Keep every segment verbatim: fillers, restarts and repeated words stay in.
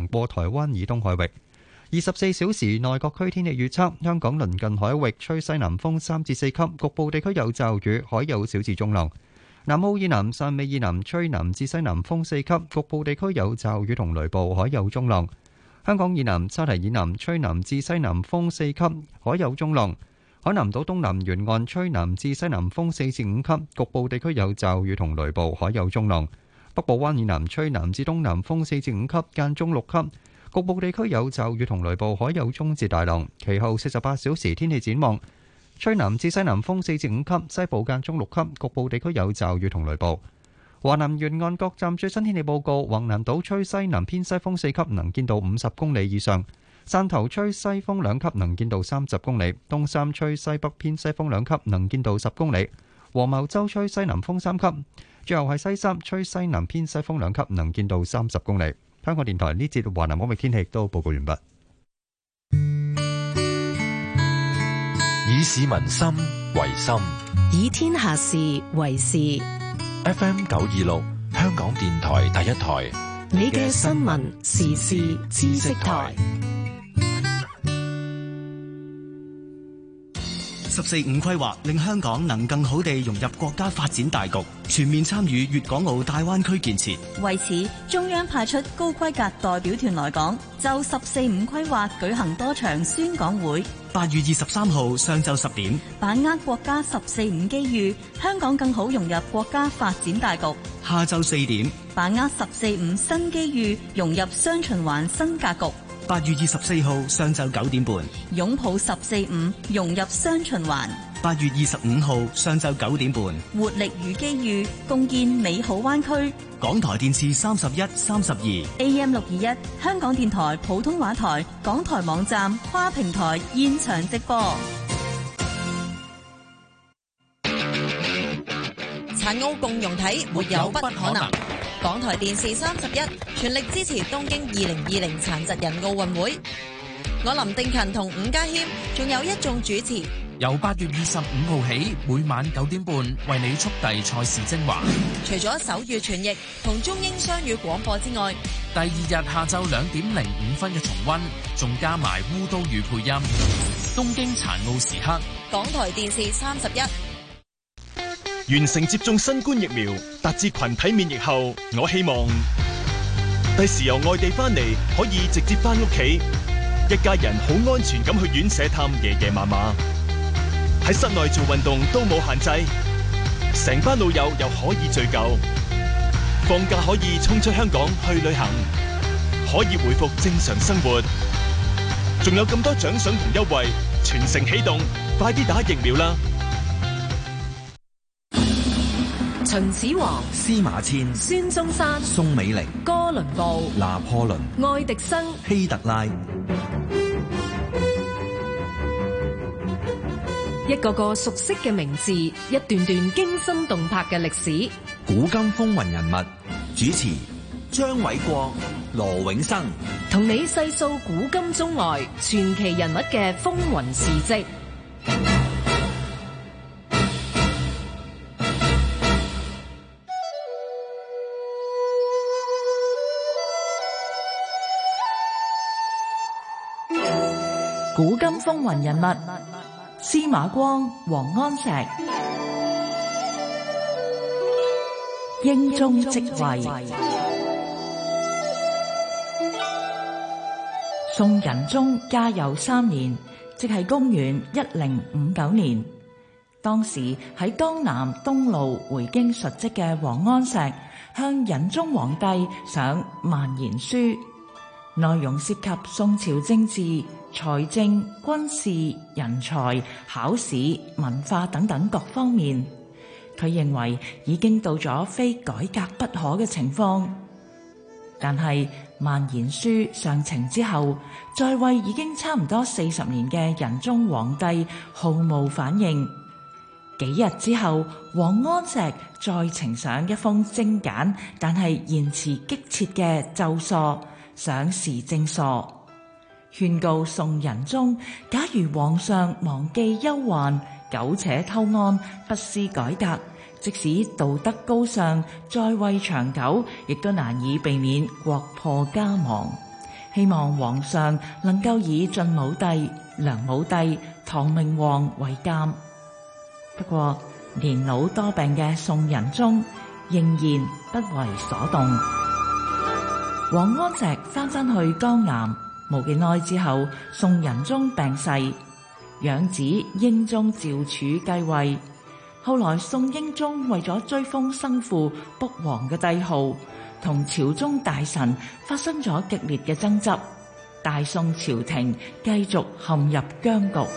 過台灣以東海域。二十四小時內各區天氣預測：香港鄰近海域吹西南風三至四級，局部地區有驟雨，海有小至中浪。南澳以南、汕尾以南吹南至西南風四級，局部地區有驟雨同雷暴，海有中浪。香港以南、沙堤以南吹南至西南風四級，海有中浪。海南島東南沿岸吹南至西南風四至五級，局部地區有驟雨同雷暴，海有中浪。北部灣以南吹南至東南風四至五級，間中六級，局部地區有驟雨同雷暴，海有中至大浪。其後四十八小時天氣展望。吹南至西南風四至五級，西部間中六級，局部地區有驟雨同雷暴。華南沿岸各站最新天氣報告：橫瀾島吹西南偏西風四級，能見度五十公里以上；汕頭吹西風兩級，能見度三十公里；東三吹西北偏西風兩級，能見度十公里；黃茅洲吹西南風三級；最後係西三吹西南偏西風兩級，能見度三十公里。香港電台呢節華南海域天氣都報告完畢。 以市民心為心， 以天下事為事。 F M 九二六，香港電台第一台， 你嘅新聞時事知識台。 十四五規劃令香港能更好地融入國家發展大局，全面參與粵港澳大灣區建設。 為此，中央派出高規格代表團來港，就十四五規劃舉行多場宣講會。 八月二十三號上晝十點， 把握國家十四五機遇，香港更好融入國家發展大局。 下晝四點， 把握十四五新機遇，融入雙循環新格局。 八月二十四號上晝九點半， 擁抱十四五，融入雙循環。 八月二十五號上晝九點半， 活力與機遇，共建美好灣區。 港台電視三十一、三十二 A M 六二一，香港電台普通話台，港台網站跨平台現場直播。 殘奧共融體，沒有不可能。港台電視三十一全力支持東京二零二零殘疾人奧運會。我林定勤同伍家謙，仲有一眾主持。 由八月二十五號起，每晚九點半為你速遞賽事精華。 除咗手語傳譯同中英雙語廣播之外， 第二日下晝兩點零五分嘅重溫，仲加埋烏都語配音。東京殘奧時刻， 港台電視三十一。 完成接種新冠疫苗，達至群體免疫後，我希望第時由外地翻嚟可以直接翻屋企，一家人好安全咁去院舍探爺爺嫲嫲，喺室內做運動都冇限制，成班老友又可以聚舊，放假可以衝出香港去旅行，可以回復正常生活，仲有咁多獎賞同優惠，全城起動，快啲打疫苗啦！ 秦始皇、 司馬遷、 孫中山、 宋美齡、 哥倫布、 拿破崙、 愛迪生、 希特拉， 一個個熟悉嘅名字，一段段驚心動魄嘅歷史。 古今風雲人物，主持張偉國、羅永生， 同你細數古今中外傳奇人物嘅風雲事跡。古今風雲人物，司馬光、王安石，英宗即位。宋仁宗嘉佑三年，即係公元一零五九年。當時喺江南東路回京述職嘅王安石，向仁宗皇帝上萬言書，內容涉及宋朝政治、財政、軍事、人才、考試、文化等等各方面，佢認為已經到咗非改革不可嘅情況。但係萬言書上呈之後，在位已經差唔多四十年嘅仁宗皇帝毫無反應。幾日之後，王安石再呈上一封精簡但係言辭激切嘅奏疏，上時政疏，勸告宋仁宗，假如皇上忘記憂患，苟且偷安，不思改革，即使道德高尚，在位長久，亦都難以避免國破家亡。 希望皇上能夠以晉武帝、梁武帝、唐明皇為鑑。不過年老多病嘅宋仁宗仍然不為所動。王安石翻返去江南，冇幾耐之後，宋仁宗病逝，養子英宗趙柱繼位。後來宋英宗為咗追封生父卜王嘅帝號，同朝中大臣發生咗激烈嘅爭執，大宋朝廷繼續陷入僵局。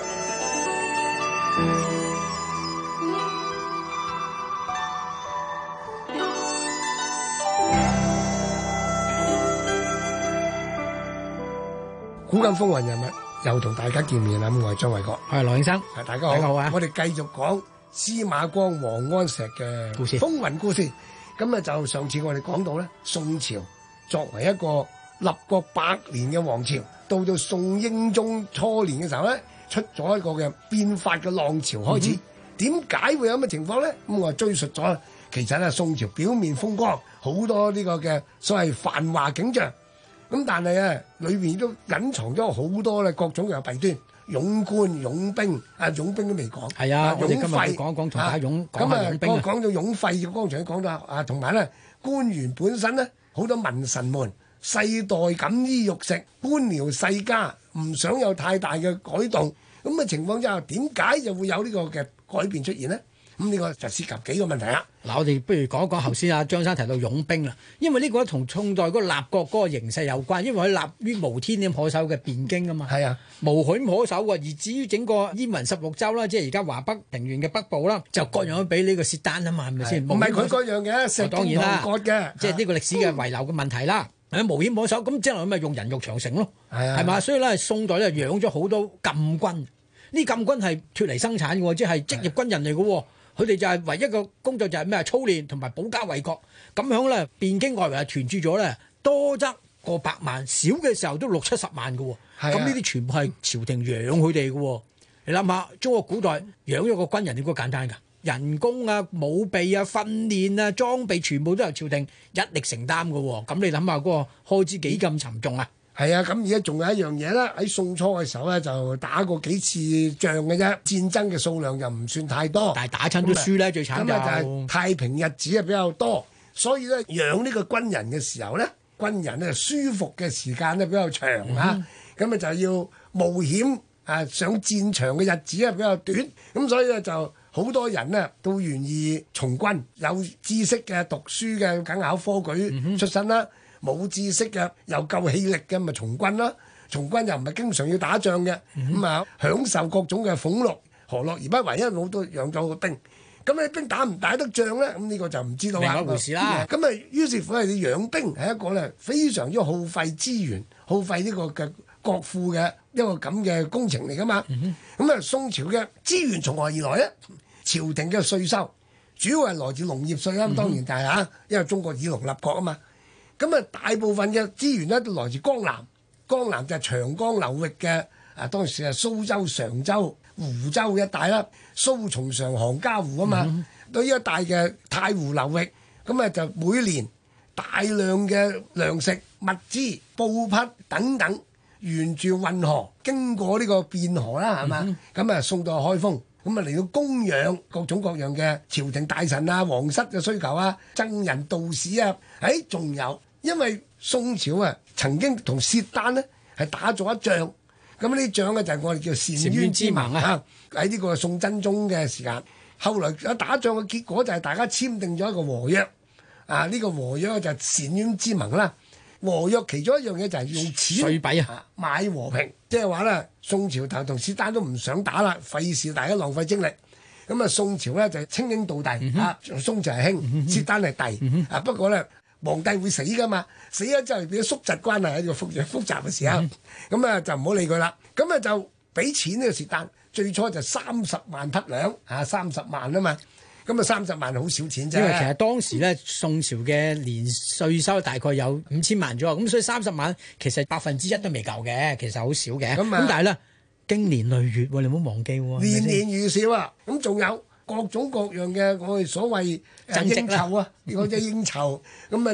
古今風雲人物又同大家見面啦，咁我係張偉國， 係羅永生， 係大家好， 大家好啊！ 我哋繼續講司馬光、王安石嘅故事， 風雲故事。咁啊，就上次我哋講到咧，宋朝作為一個立國百年嘅王朝，到到宋英宗初年嘅時候咧，出咗一個嘅變法嘅浪潮開始。點解、嗯、會有咁嘅情況咧？咁我追述咗，其實咧宋朝表面風光，好多呢個嘅所謂繁華景象。咁但係啊，裏邊都隱藏咗好多咧各種嘅弊端，擁官擁兵啊，擁兵都未講。 係啊，我哋今日費講一講同大家擁講下擁兵啊。 講到擁費，剛才都講到啊，同埋咧官員本身咧好多文臣們世代錦衣玉食，官僚世家唔想有太大嘅改動，咁嘅情況之下，點解就會有呢個嘅改變出現呢？咁呢個就涉及幾個問題啦。 嗱，我哋不如講一講頭先阿張生提到擁兵啦，因為呢個同宋代嗰個立國嗰個形勢有關，因為佢立於無天險可守嘅邊境啊嘛。 係啊， 無險可守喎。而至於整個燕雲十六州啦，即係而家華北平原嘅北部啦，就割讓咗俾呢個薛丹啊嘛，係咪先？ 唔係佢割讓嘅，石敬瑭割嘅， 即係呢個歷史嘅遺留嘅問題啦。誒，無險可守，咁將來咪用人肉長城咯， 係啊， 係嘛？所以咧，宋代咧養咗好多禁軍，呢禁軍係脫離生產嘅，即係職業軍人嚟嘅喎。佢哋就係唯一嘅工作就係咩啊？操練同埋保家衛國。咁樣咧，邊境外圍係團駐咗咧，多則過百萬，少嘅時候都六七十萬嘅喎。咁呢啲全部係朝廷養佢哋嘅喎。你諗下，中國古代養咗個軍人點解簡單㗎？人工啊、武備啊、訓練啊、裝備全部都由朝廷一力承擔嘅喎。咁你諗下嗰個開支幾咁沉重啊？ 係啊，咁而家仲有一樣嘢啦，喺宋初嘅時候咧就打過幾次仗嘅啫，戰爭嘅數量就唔算太多， 但係打親都輸咧，最慘就係太平日子係比較多，所以咧養呢個軍人嘅時候咧，軍人咧舒服嘅時間咧比較長啊，咁啊、嗯、就要冒險啊上戰場嘅日子咧比較短，咁所以咧就好多人呢都願意從軍，有知識嘅讀書嘅梗考科舉出身啦。嗯冇知識嘅又夠氣力嘅咪從軍啦，從軍又唔係經常要打仗嘅，咁啊、嗯、享受各種嘅俸祿，何樂而不為？一路都養咗個兵，咁你兵打唔打得仗咧？咁呢個就唔知道啦。另一回事啦。咁啊，於是乎係你養兵係一個咧非常之耗費資源、耗費呢個嘅國庫嘅一個咁嘅工程嚟噶嘛。咁啊、嗯，宋朝嘅資源從何而來咧？朝廷嘅稅收主要係來自農業稅啦，咁當然就係嚇，因為中國以農立國啊嘛。咁啊，大部分嘅資源咧都來自江南，江南就係長江流域嘅啊，當時係蘇州、常州、湖州一帶啦，蘇從常杭嘉湖啊嘛，嗯、對於一帶嘅太湖流域，咁啊就每年大量嘅糧食、物資、布匹等等，沿住運河經過呢個汴河啦，係嘛，咁啊、嗯、送到開封，咁啊嚟到供養各種各樣嘅朝廷大臣啊、皇室嘅需求啊、僧人道士啊，誒仲有。因為宋朝啊，曾經同薛丹呢係打咗一仗，咁呢啲仗咧就係我哋叫澶淵之盟啊！喺呢個宋真宗嘅時間，後來有打仗嘅結果就係大家簽訂咗一個和約，啊呢、這個和約就係澶淵之盟啦。和約其中一樣嘢就係用錢稅幣啊買和平，即係話咧宋朝頭同薛丹都唔想打啦，費事大家浪費精力。咁啊宋朝咧就係稱兄道弟、嗯、哼啊，宋朝係兄，嗯、哼薛丹係弟、嗯、哼啊，不過咧。皇帝會死噶嘛？死咗之後變咗叔侄關係喺個複複雜嘅時候，咁啊、嗯、就唔好理佢啦。咁啊就俾錢呢個薛丹，最初就三十萬匹糧啊，三十萬啊嘛。咁啊三十萬好少錢啫。 因為其實當時咧宋朝嘅年稅收大概有五千萬左右，咁所以三十萬其實百分之一都未夠嘅，其實好少嘅。咁、嗯、但係咧經年累月，你唔好忘記喎， 年年如少啊。咁仲有各種各樣嘅我哋所謂應酬啊，呢個即係應酬，咁啊就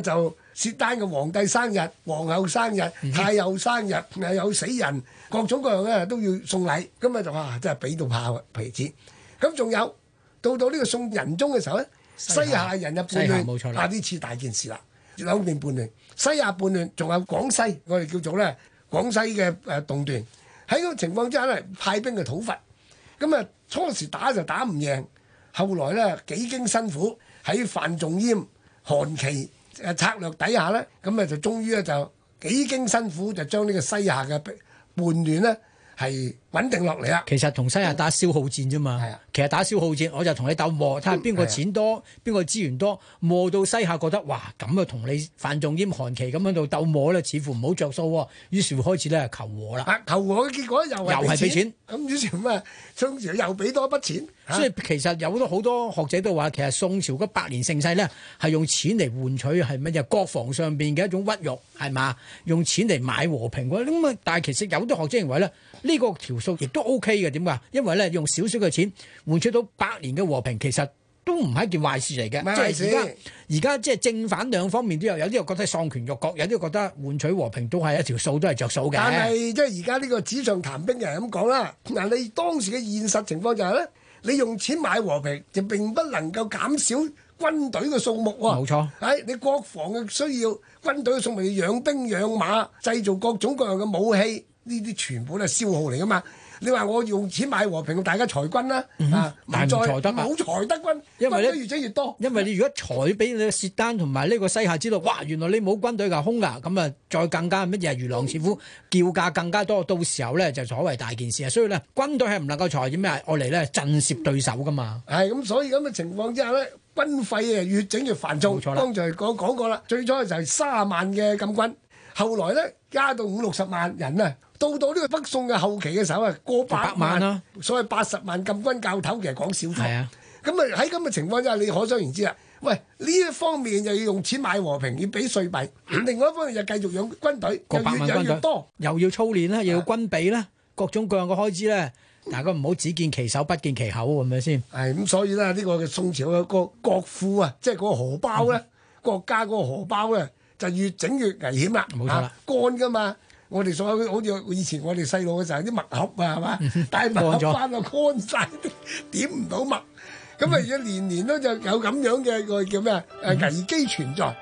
薛丹嘅皇帝生日、皇后生日、太后生日，又有死人，各種各樣咧都要送禮。咁啊就哇真係俾到炮皮子。咁仲有到到呢個送仁宗嘅時候咧，西夏人入叛亂，啊呢次大件事啦，兩邊叛亂，西夏叛亂，仲有廣西，我哋叫做咧廣西嘅誒動亂。喺嗰個情況之下咧，派兵去討伐。咁啊初時打就打唔贏，後來咧幾經辛苦，喺范仲淹、韓琦誒策略底下咧，咁啊就終於咧就幾經辛苦就將呢個西夏嘅叛亂咧係穩定落嚟啦。 其實同西夏打消耗戰啫嘛。係啊，其實打消耗戰，我就同你鬥磨，睇下邊個錢多，邊個資源多，磨到西夏覺得哇咁啊，同你范仲淹、韓琦咁喺度鬥磨咧，似乎唔好着數喎。於是乎開始咧求和啦。 啊，求和嘅結果又係又係俾錢。 咁於是咁啊，宋朝又俾多一筆錢。 所以其實有好多好多學者都話，其實宋朝嗰百年盛世咧係用錢嚟換取係乜嘢國防上邊嘅一種屈辱，係嘛？用錢嚟買和平喎。咁啊，但係其實有啲學者認為咧，呢個條數亦都 OK 嘅。點解？因為咧用少少嘅錢換取到百年嘅和平，其實都唔係一件壞事嚟嘅。即係而家而家即係正反兩方面都有，有啲又覺得喪權辱國，有啲又覺得換取和平都係一條數，都係着數嘅。 但係即係而家呢個紙上談兵嘅人咁講啦。嗱，你當時嘅現實情況就係咧，你用錢買和平，就並不能夠減少軍隊嘅數目喎。 冇錯， 係你國防嘅需要，軍隊嘅數目要養兵養馬，製造各種各樣嘅武器，呢啲全部都係消耗嚟噶嘛。你話我用錢買和平，大家裁軍啦， 嗯、 啊， 但係唔裁得冇裁得軍， 因為咧越整越多。 因為你如果裁俾你薛丹同埋呢個西夏知道，哇，原來你冇軍隊㗎，空㗎，咁啊，再更加乜嘢如狼似虎，叫價更加多，到時候咧就所謂大件事啊。所以咧，軍隊係唔能夠裁點咩？愛嚟咧震懾對手㗎嘛。 係咁，所以咁嘅情況之下咧，軍費啊越整越繁重。剛才講講過啦，最初就係卅萬嘅禁軍，後來咧加到五六十萬人啊。到到呢個北宋嘅後期嘅時候啊，過百萬啦，所謂八十萬禁軍教頭其實講少咗。係啊，咁啊喺咁嘅情況之下，你可想而知啦。喂，呢一方面就要用錢買和平，要俾稅幣；另外一方面就繼續養軍隊， 過百萬軍隊， 多又要操練啦，又要軍備啦，各種各樣嘅開支咧，大家唔好只見其手不見其口，係咪先？ 係咁，所以咧呢個嘅宋朝嘅個國庫啊，即係嗰個荷包咧，國家嗰個荷包咧就越整越危險啦。冇錯啦，乾㗎嘛。我哋所有好似以前我哋細路嘅時候啲麥盒啊，係嘛？帶麥盒翻啊，乾晒，點唔到麥。咁啊，而家年年都就有咁樣嘅個叫咩啊？誒危機存在。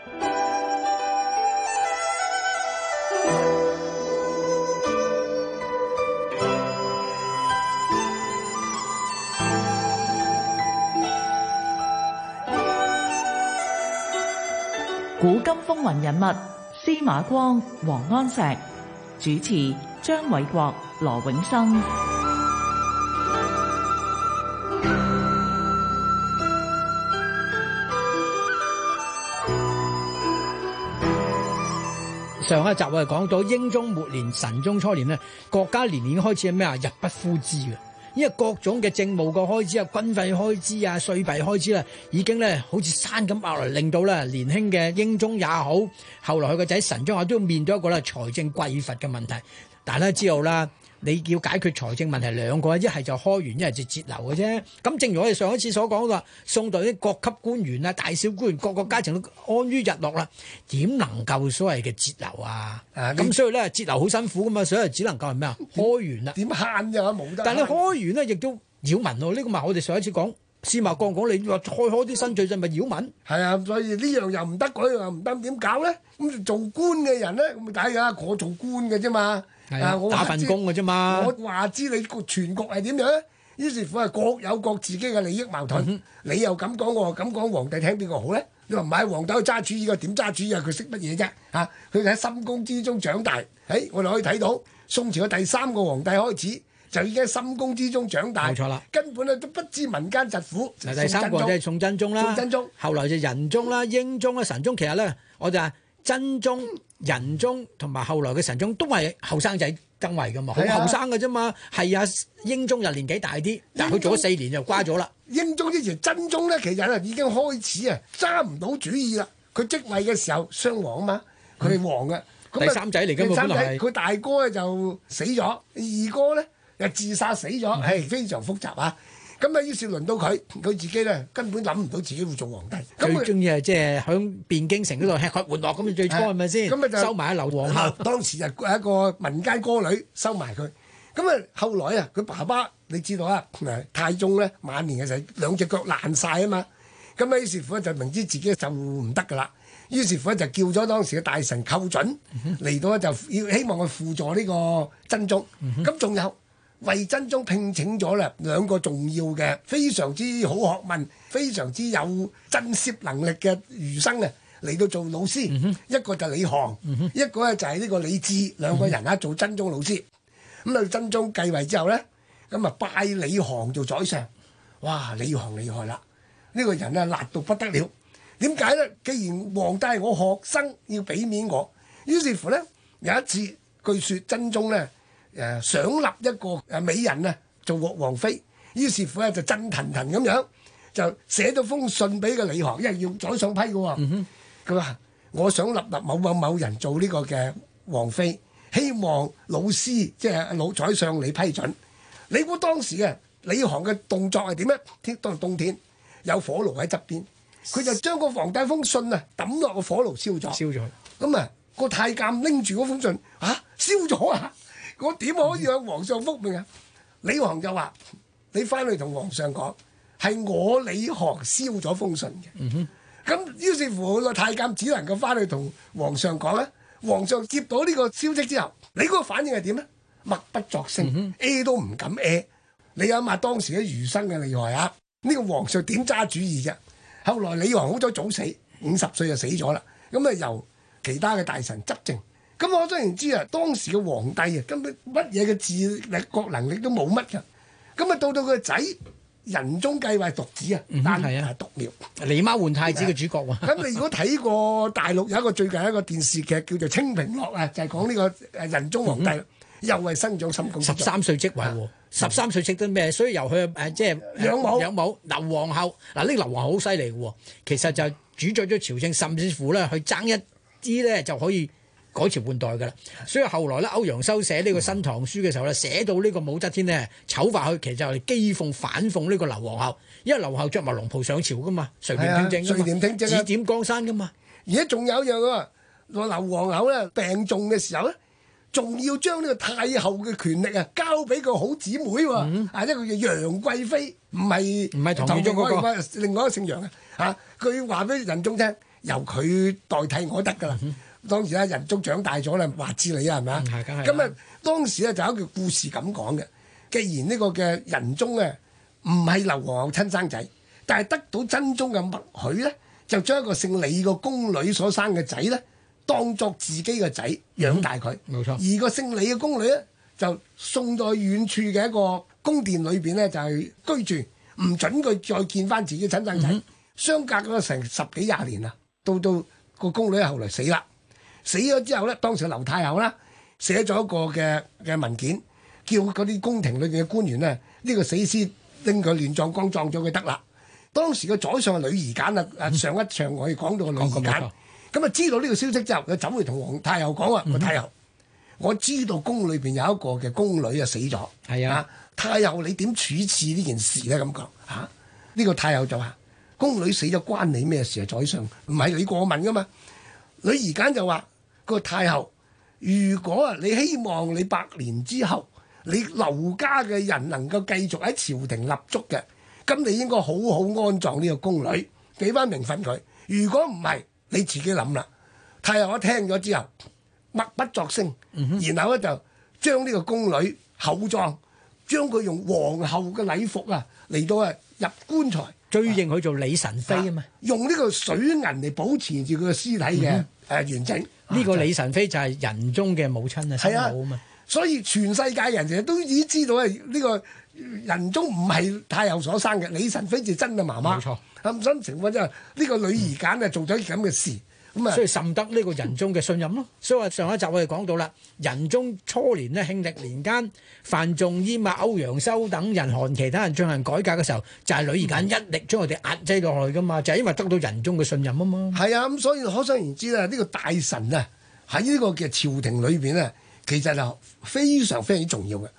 古今風雲人物，司馬光、王安石。主持張偉國、羅永生。 上一集我哋講到英宗末年、神宗初年呢，國家年年開始係咩啊？入不敷支嘅，因為各種嘅政務嘅開支啊、軍費開支啊、稅幣開支啦，已經咧好似山咁壓落嚟，令到咧年輕嘅英宗也好，後來佢個仔神宗也都要面對一個咧財政匱乏嘅問題。大家知道啦，你要解決財政問題兩個，一係就開源，一係就節流嘅啫。咁正如我哋上一次所講嘅話，宋代啲各級官員啊、大小官員各個階層都安於日落啦，點能夠所謂嘅節流啊？咁、啊、所以咧節流好辛苦噶嘛，所以只能夠係咩啊？開源啦。 點慳啫？冇得。 但係你開源咧，亦都擾民喎。呢、這個咪我哋上一次講司馬光講，你話開開啲新稅制咪擾民？ 係啊，所以呢樣又唔得，嗰樣又唔得，點搞咧？咁做官嘅人咧，咁咪睇下我做官嘅啫嘛。 係啊，我打份工嘅啫嘛。 我話知你個全局係點樣咧？於是乎係各有各自己嘅利益矛盾。嗯、你又咁講，我又咁講，皇帝聽邊個好咧？你話唔係皇帝去揸主意，個點揸主意啊？佢識乜嘢啫？嚇，佢喺深宮之中長大。誒、哎，我哋可以睇到宋朝嘅第三個皇帝開始就已經喺深宮之中長大。冇錯啦，根本咧都不知民間疾苦。 第三個就係宋真宗啦， 宋真宗後來就仁宗啦、英宗啦、神宗。其實咧，我就話真宗、仁宗同埋後來嘅神宗都係後生仔登位噶嘛，好後生嘅啫嘛。係啊，英宗就年紀大啲，但係佢做咗四年就瓜咗啦。 英宗之前真宗咧，其實啊已經開始啊揸唔到主意啦。佢即位嘅時候雙王啊嘛，佢係王嘅、嗯、 第三仔嚟㗎嘛，本來係佢大哥咧就死咗，二哥咧又自殺死咗，係、嗯、非常複雜啊。 咁啊，於是輪到佢，佢自己咧根本諗唔到自己會做皇帝。 最中意係即係響汴京城嗰度吃喝玩樂咁，最初係咪先？ 咁啊就收埋喺劉皇后， 當時就係一個民間歌女收埋佢。咁啊，後來啊，佢爸爸你知道啊，太宗咧晚年嘅時候兩隻腳爛晒啊嘛。咁啊，於是乎咧就明知自己就唔得噶啦，於是乎咧就叫咗當時嘅大臣寇準嚟到咧，就要希望佢輔助呢個真宗。咁仲有。為真宗聘請咗啦兩個重要嘅非常之好學問、非常之有震懾能力嘅儒生啊，嚟到做老師。嗯、一個就李航，嗯、一個咧就係呢個李治，兩個人啊做真宗老師。咁啊，真宗繼位之後咧，咁啊拜李航做宰相。哇！李航厲害啦，呢、呢個人啊辣到不得了。點解咧？既然皇帝係我學生，要俾面我，於是乎咧有一次，據說真宗咧。誒想立一個誒美人啊做王妃，於是乎咧就震騰騰咁樣就寫咗封信俾個李航，因為要宰相批嘅喎。佢話、嗯：我想立立某某某人做呢個嘅王妃，希望老師即係老宰相你批准。你估當時嘅李航嘅動作係點咧？天當冬天有火爐喺側邊，佢就將個皇帝封信啊抌落個火爐燒咗。燒咗。咁啊個太監拎住嗰封信嚇燒咗啊！我點可以向皇上復命啊？李航就話：你翻去同皇上講，係我李航燒咗封信嘅。咁、嗯、於是乎個太監只能夠翻去同皇上講咧。皇上接到呢個消息之後，你嗰個反應係點咧？默不作聲，誒、嗯呃、都唔敢誒、呃。你諗下當時嘅儒生嘅厲害啊！呢、這個皇上點揸主意嘅？後來李航好咗早死，五十歲就死咗啦。咁啊由其他嘅大臣執政。咁我當然知啊，當時嘅皇帝啊，根本乜嘢嘅智力、國能力都冇乜㗎。咁啊，到到佢個仔仁宗繼位獨子啊，但係啊獨苗狸貓換太子嘅主角喎。 咁你如果睇過大陸有一個最近一個電視劇叫做《清平樂》啊，就係、是、講呢個誒仁宗皇帝，嗯、又係生長心宮。 十三歲即位喎，十三歲識得咩？所以由佢誒即係養母養母劉皇后嗱，呢個劉皇后好犀利嘅喎，其實就主宰咗朝政，甚至乎咧去爭一啲咧就可以改朝換代㗎啦，所以後來咧歐陽修寫呢個《新唐書》嘅時候咧，寫到呢個武則天呢醜化佢，其實就係譏諷反諷呢個劉皇后，因為劉皇后着埋龍袍上朝㗎嘛，垂簾聽政㗎嘛，指點江山㗎嘛。 而家仲有一樣喎，劉皇后咧病重嘅時候咧，仲要將呢個太后嘅權力啊交俾個好姊妹喎，嗯、啊一個叫楊貴妃，唔係唔係唐玄宗嗰個， 另外一個姓楊嘅嚇，佢話俾仁宗聽，由佢代替我得㗎啦。嗯當時咧，仁宗長大咗啦，話知你啊，係咪啊？咁啊，當時咧就有一個故事咁講嘅。既然呢個嘅仁宗咧唔係劉皇后親生仔，但係得到真宗嘅默許咧，就將一個姓李嘅宮女所生嘅仔咧，當作自己嘅仔養大佢。冇錯。而個姓李嘅宮女咧，就送到去遠處嘅一個宮殿裏邊咧，就係居住，唔準佢再見翻自己親生仔。相隔咗成十幾廿年啦，到到個宮女後來死啦。死咗之後咧，當時劉太后啦寫咗一個嘅嘅文件，叫嗰啲宮廷裏邊嘅官員咧，呢、呢個死屍拎佢亂葬崗葬咗佢得啦。當時個宰相係呂夷簡啊，嗯、上一場我哋講到個呂夷簡，咁啊知道呢個消息之後，佢走去同皇太后講啊，個、嗯、太后，我知道宮裏邊有一個嘅宮女啊死咗，係啊，啊，太后你點處置呢件事咧？咁講嚇，呢、呢個太后就話：宮女死咗關你咩事啊？宰相唔係你過問噶嘛。呂夷簡就話。個太后，如果啊，你希望你百年之後，你劉家嘅人能夠繼續喺朝廷立足嘅，咁你應該好好安葬呢個宮女，俾翻名分佢。如果唔係，你自己諗啦。太后一聽咗之後，默不作聲，嗯、然後咧就將呢個宮女厚葬，將佢用皇后嘅禮服啊嚟到啊入棺材， 追認佢做李神妃啊嘛， 用呢個水銀嚟保持住佢嘅屍體嘅誒、嗯呃、完整。 呢個李神妃就係仁宗嘅母親啊，生母啊嘛， 所以全世界人其實都已經知道係呢個仁宗唔係太后所生嘅，李神妃就真嘅媽媽。冇錯，咁所以情況之下，呢個呂夷簡啊做咗咁嘅事，咁啊， 所以甚得呢個仁宗嘅信任咯。所以話上一集我哋講到啦，仁宗初年呢，慶曆年間，范仲淹啊、歐陽修等人韓其他人進行改革嘅時候，就係呂夷簡一力將佢哋壓制落去噶嘛，就係因為得到仁宗嘅信任啊嘛。 係啊，咁所以可想而知啦，呢個大臣啊喺呢個嘅朝廷裏邊咧，其實就非常非常之重要嘅。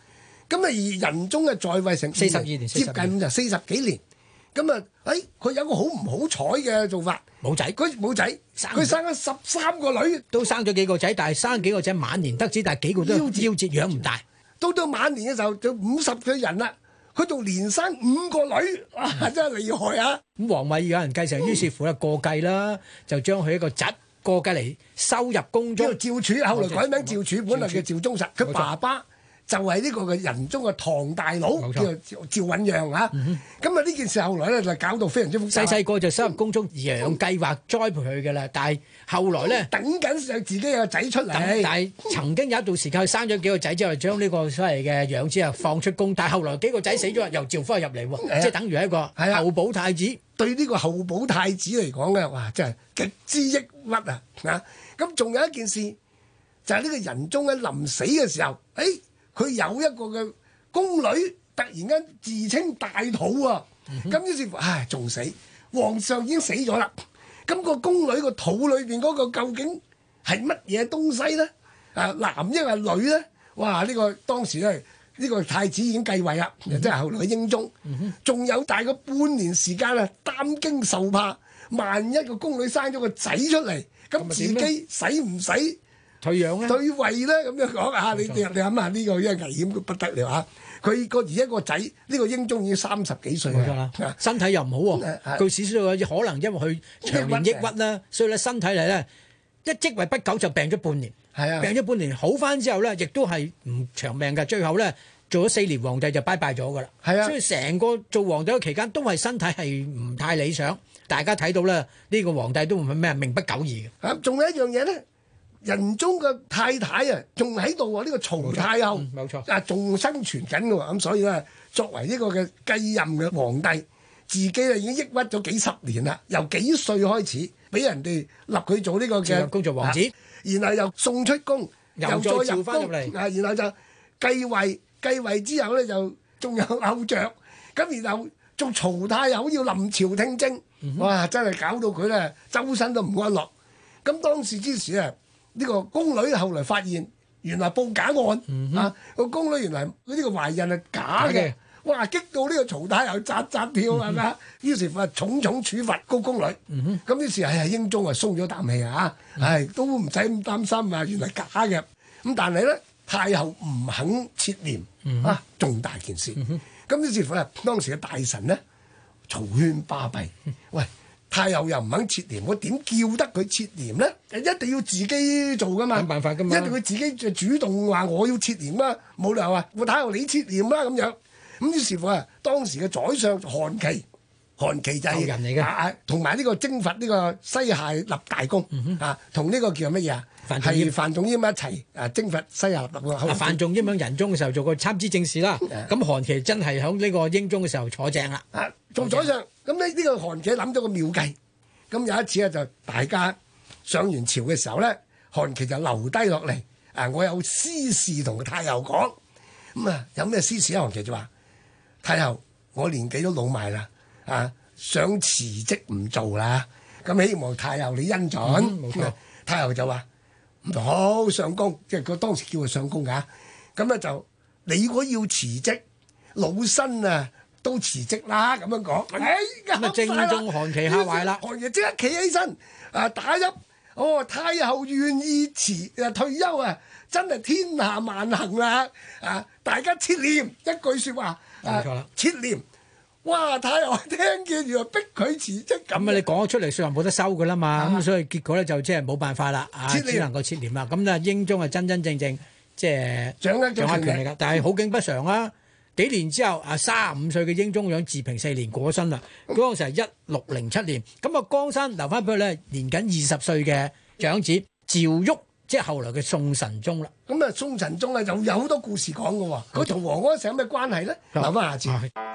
咁啊而仁宗嘅在位成四十二年， 接近就四十幾年。咁啊，誒佢有個好唔好彩嘅做法， 冇仔， 佢冇仔，佢生咗十三個女， 都生咗幾個仔，但係生幾個仔晚年得子，但係幾個都夭折，養唔大。 到到晚年嘅時候就五十歲人啦，佢仲連生五個女，哇！真係厲害啊！ 咁皇位有人繼承，於是乎咧過繼啦，就將佢一個侄過繼嚟收入宮中。 趙柱後來改名趙柱，本來叫趙宗實，佢爸爸就係呢個嘅仁宗嘅堂大佬，叫做趙允讓啊。咁啊呢件事後來咧就搞到非常之複雜。 細細個就收入宮中養計劃栽培佢嘅啦，但係後來咧等緊有自己有個仔出嚟。 但係曾經有一段時間，佢生咗幾個仔之後，將呢個所謂嘅養子啊放出宮，但係後來幾個仔死咗，又召翻入嚟喎，即係等於一個候補太子。 對呢個候補太子嚟講嘅，哇！真係極之抑鬱啊！啊，咁仲有一件事就係呢個仁宗喺臨死嘅時候，誒。佢有一個嘅宮女突然間自稱大肚啊，咁、嗯、於是乎唉仲死，皇上已經死咗啦。咁、個宮女個肚裏邊嗰個究竟係乜嘢東西咧？啊，男一係女咧？哇！呢、呢個當時咧，呢、呢個太子已經繼位啦，即係、嗯、後來嘅英宗，仲、嗯、有大概半年時間啊，擔驚受怕，萬一個宮女生咗個仔出嚟，咁自己使唔使？ 退養咧， 退位咧咁樣講啊！你你你諗下呢個因為危險不得了啊！佢個而家個仔呢個英宗已經三十幾歲啦， 身體又唔好喎。據史書可能因為佢長年抑鬱啦，所以咧身體嚟咧一即位不久就病咗半年。係啊，病咗半年好翻之後咧，亦都係唔長命嘅。最後咧做咗四年皇帝就拜拜咗噶啦。係啊，所以成個做皇帝嘅期間都係身體係唔太理想。大家睇到咧呢個皇帝都唔係咩命不久矣嘅。啊，仲有一樣嘢咧。仁宗嘅太太啊，仲喺度喎，呢、這個曹太后，冇錯、嗯、啊，仲生存緊嘅喎，咁所以咧，作為呢個嘅繼任嘅皇帝，自己啊已經抑鬱咗幾十年啦，由幾歲開始俾人哋立佢做呢個嘅公做王子、啊， 然後又送出宮，又再入翻入嚟， 啊，然後就繼位，繼位之後咧就仲有後著，咁然後做曹太后要臨朝聽政，嗯、哇，真係搞到佢咧周身都唔安樂。咁當時之時啊〜呢個宮女後來發現，原來報假案、嗯、啊！個宮女原來呢個懷孕係假嘅，哇！激到呢個曹太后扎扎跳係咪啊？於是乎重重處罰個宮女。咁、嗯、於是係英宗啊鬆咗啖氣啊！唉、嗯，都唔使咁擔心啊！原來假嘅。咁但係咧，太后唔肯撤簾、嗯、啊，重大件事。咁、嗯、於是乎啊，當時嘅大臣咧嘈喧巴閉，喂！太后又唔肯撤簾，我點叫得佢撤簾咧？一定要自己做噶嘛，冇辦法噶嘛，一定要自己就主動話我要撤簾啦，冇理由話我太后你撤簾啦咁樣。咁於是乎啊，當時嘅宰相韓琦，韓琦就係人嚟嘅，同埋呢個征伐呢個西夏立大功、嗯、啊，同呢個叫乜嘢啊？係范仲淹一齊啊征伐西夏立大功。 范仲淹喺仁宗嘅時候做過參知政事啦，咁韓琦真係喺呢個英宗嘅時候坐正啦。啊， 做宰相。咁呢呢個韓琦諗咗個妙計，咁有一次咧就大家上完朝嘅時候咧，韓琦就留低落嚟，啊我有私事同太后講，咁啊有咩私事啊？韓琦就話：太后，我年紀都老埋啦，啊想辭職唔做啦，咁希望太后你恩准。冇錯、嗯。太后就話：唔好上宮，即係佢當時叫佢上宮㗎，咁咧就你如果要辭職，老身啊。都辭職啦，咁樣講。哎， 咁啊，正中韓琦下懷啦。 韓琦即刻企起身，啊打泣，哦太后願意辭啊退休啊，真係天下萬幸啦！啊，大家撤簾一句説話，冇錯啦，撤簾。哇！太后聽見原來逼佢辭職咁。 咁啊，你講咗出嚟，説話冇得收噶啦嘛。咁、啊、所以結果咧就即係冇辦法啦，啊，只能夠撤簾啦。咁啊，英宗係真真正正即係掌握掌握權力㗎，但係好景不常啊。幾年之後，啊，三十五歲嘅英宗養治平四年過咗身啦。嗰陣時係一六零七年，咁啊江山留翻俾佢咧，年僅二十歲嘅長子趙煜，即係後來嘅宋神宗啦。 咁啊，宋神宗啊，又有好多故事講嘅喎。佢同王安石有咩關係咧？留翻下次。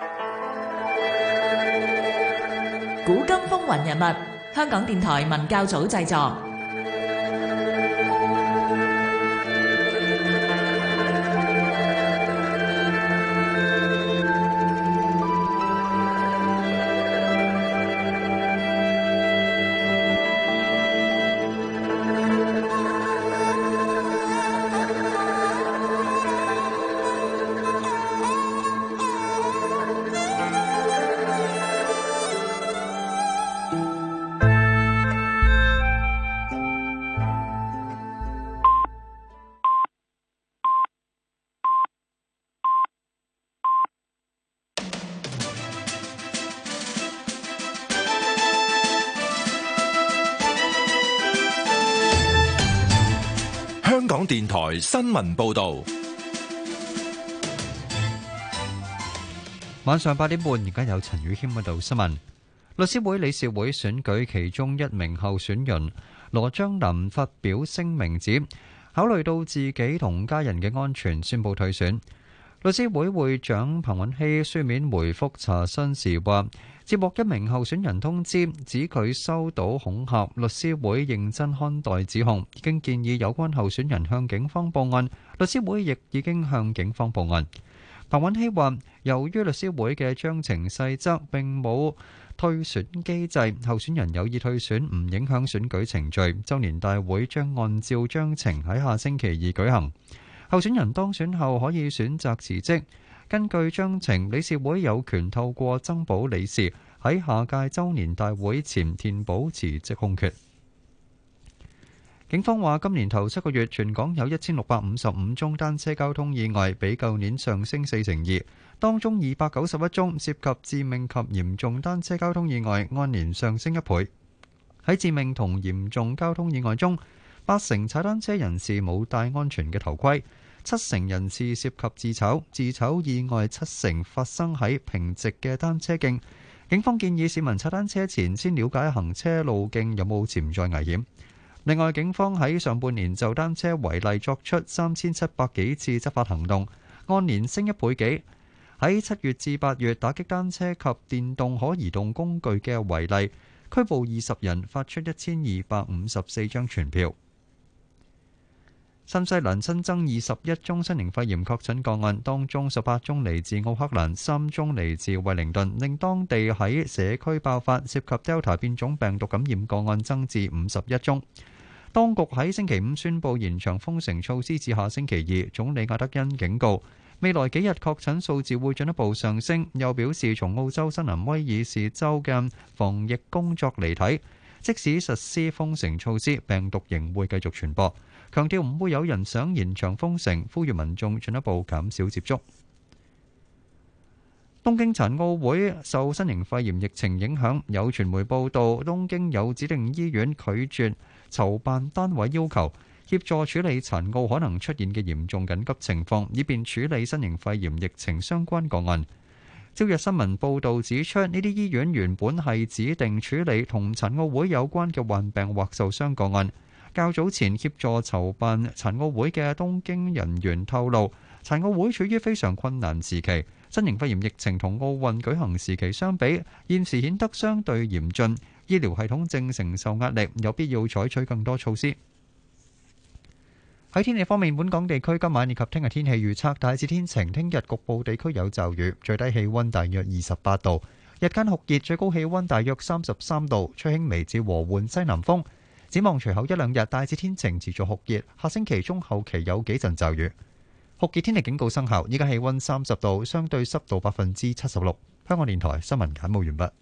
古今風雲人物，香港電台文教組製作。 電台新聞報道。 晚上八點半，而家有陳宇謙報道新聞。律師會理事會選舉其中一名候選人羅章林發表聲明指，考慮到自己同家人嘅安全，宣布退選。律師會會長彭允熙書面回覆查詢時話，接獲一名候選人通知，指佢收到恐嚇，律師會認真看待指控，已經建議有關候選人向警方報案，律師會亦已經向警方報案。彭允熙話，由於律師會嘅章程細則並冇退選機制，候選人有意退選唔影響選舉程序。周年大會將按照章程喺下星期二舉行。候選人當選後可以選擇辭職。根據章程，理事會有權透過增補理事喺下屆周年大會前填補辭職空缺。警方話，今年頭七個月，全港有一千六百五十五宗單車交通意外，比舊年上升四成二。當中二百九十一宗涉及致命及嚴重單車交通意外，按年上升一倍。喺致命同嚴重交通意外中，八成踩單車人士冇戴安全嘅頭盔，七成人士涉及自炒，自炒意外七成發生喺平直嘅單車徑。警方建議市民踩單車前先了解行車路徑有冇潛在危險。另外，警方喺上半年就單車違例作出三千七百幾次執法行動，按年升一倍幾。喺七月至八月，打擊單車及電動可移動工具嘅違例，拘捕二十人，發出一千二百五十四張傳票。新西蘭新增二十一宗新型肺炎確診個案，當中十八宗嚟自奧克蘭，三宗嚟自惠靈頓，令當地喺社區爆發涉及 Delta 變種病毒感染個案增至五十一宗。當局喺星期五宣布延長封城措施至下星期二。總理亞德恩警告，未來幾日確診數字會進一步上升，又表示從澳洲新南威爾士州嘅防疫工作嚟睇，即使實施封城措施，病毒仍會繼續傳播。強調唔會有人想延長封城，呼籲民眾進一步減少接觸。東京殘奧會受新型肺炎疫情影響，有傳媒報道，東京有指定醫院拒絕籌辦單位要求，協助處理殘奧可能出現嘅嚴重緊急情況，以便處理新型肺炎疫情相關個案。朝日新聞報導指出，呢啲醫院原本係指定處理同殘奧會有關嘅患病或受傷個案。較早前協助籌辦殘奧會嘅東京人員透露，殘奧會處於非常困難時期，新型肺炎疫情同奧運舉行時期相比，現時顯得相對嚴峻，醫療系統正承受壓力，有必要採取更多措施。喺天氣方面，本港地區今晚以及聽日天氣預測大致天晴，聽日局部地區有驟雨，最低氣溫大約二十八度，日間酷熱，最高氣溫大約三十三度，吹輕微至和緩西南風。展望隨後一兩日大致天晴，持續酷熱，下星期中後期有幾陣驟雨。酷熱天氣警告生效，依家氣溫三十度，相對濕度百分之七十六。香港電台新聞簡報完畢。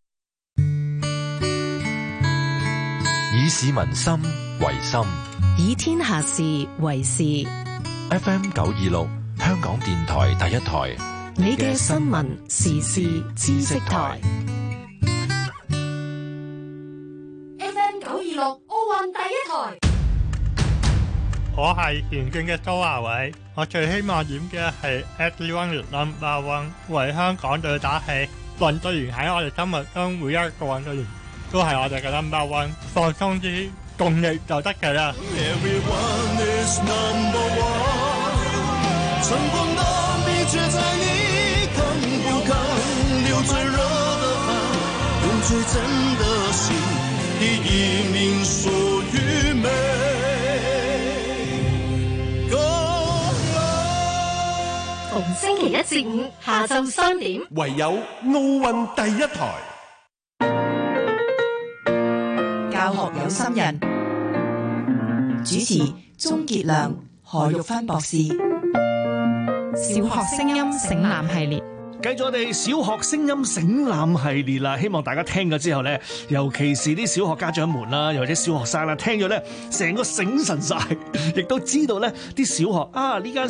以市民心為心， 以天下事為事。 F M 九二六，香港電台第一台， 你嘅新聞時事知識台。 第一台，我係田徑嘅蘇亞偉，我最希望演嘅係 Everyone is number one， 為香港隊打氣。運動員喺我哋心目中，每一個運動員都係我哋嘅 number one， 放鬆啲，共力就得嘅啦。Everyone is number one， 成功的秘訣在你肯不肯流最熱的汗，用最真的心，第一名屬於美。 逢星期一至五下晝三點， 唯有奧運第一台， 教學有心人，主持鍾傑良、何玉芬博士。 小學聲音省覽系列。 繼續我哋小學聲音省覽系列啦，希望大家聽咗之後咧，尤其是啲小學家長們啦，又或者小學生啦，聽咗咧成個醒神晒，亦都知道咧啲小學啊呢間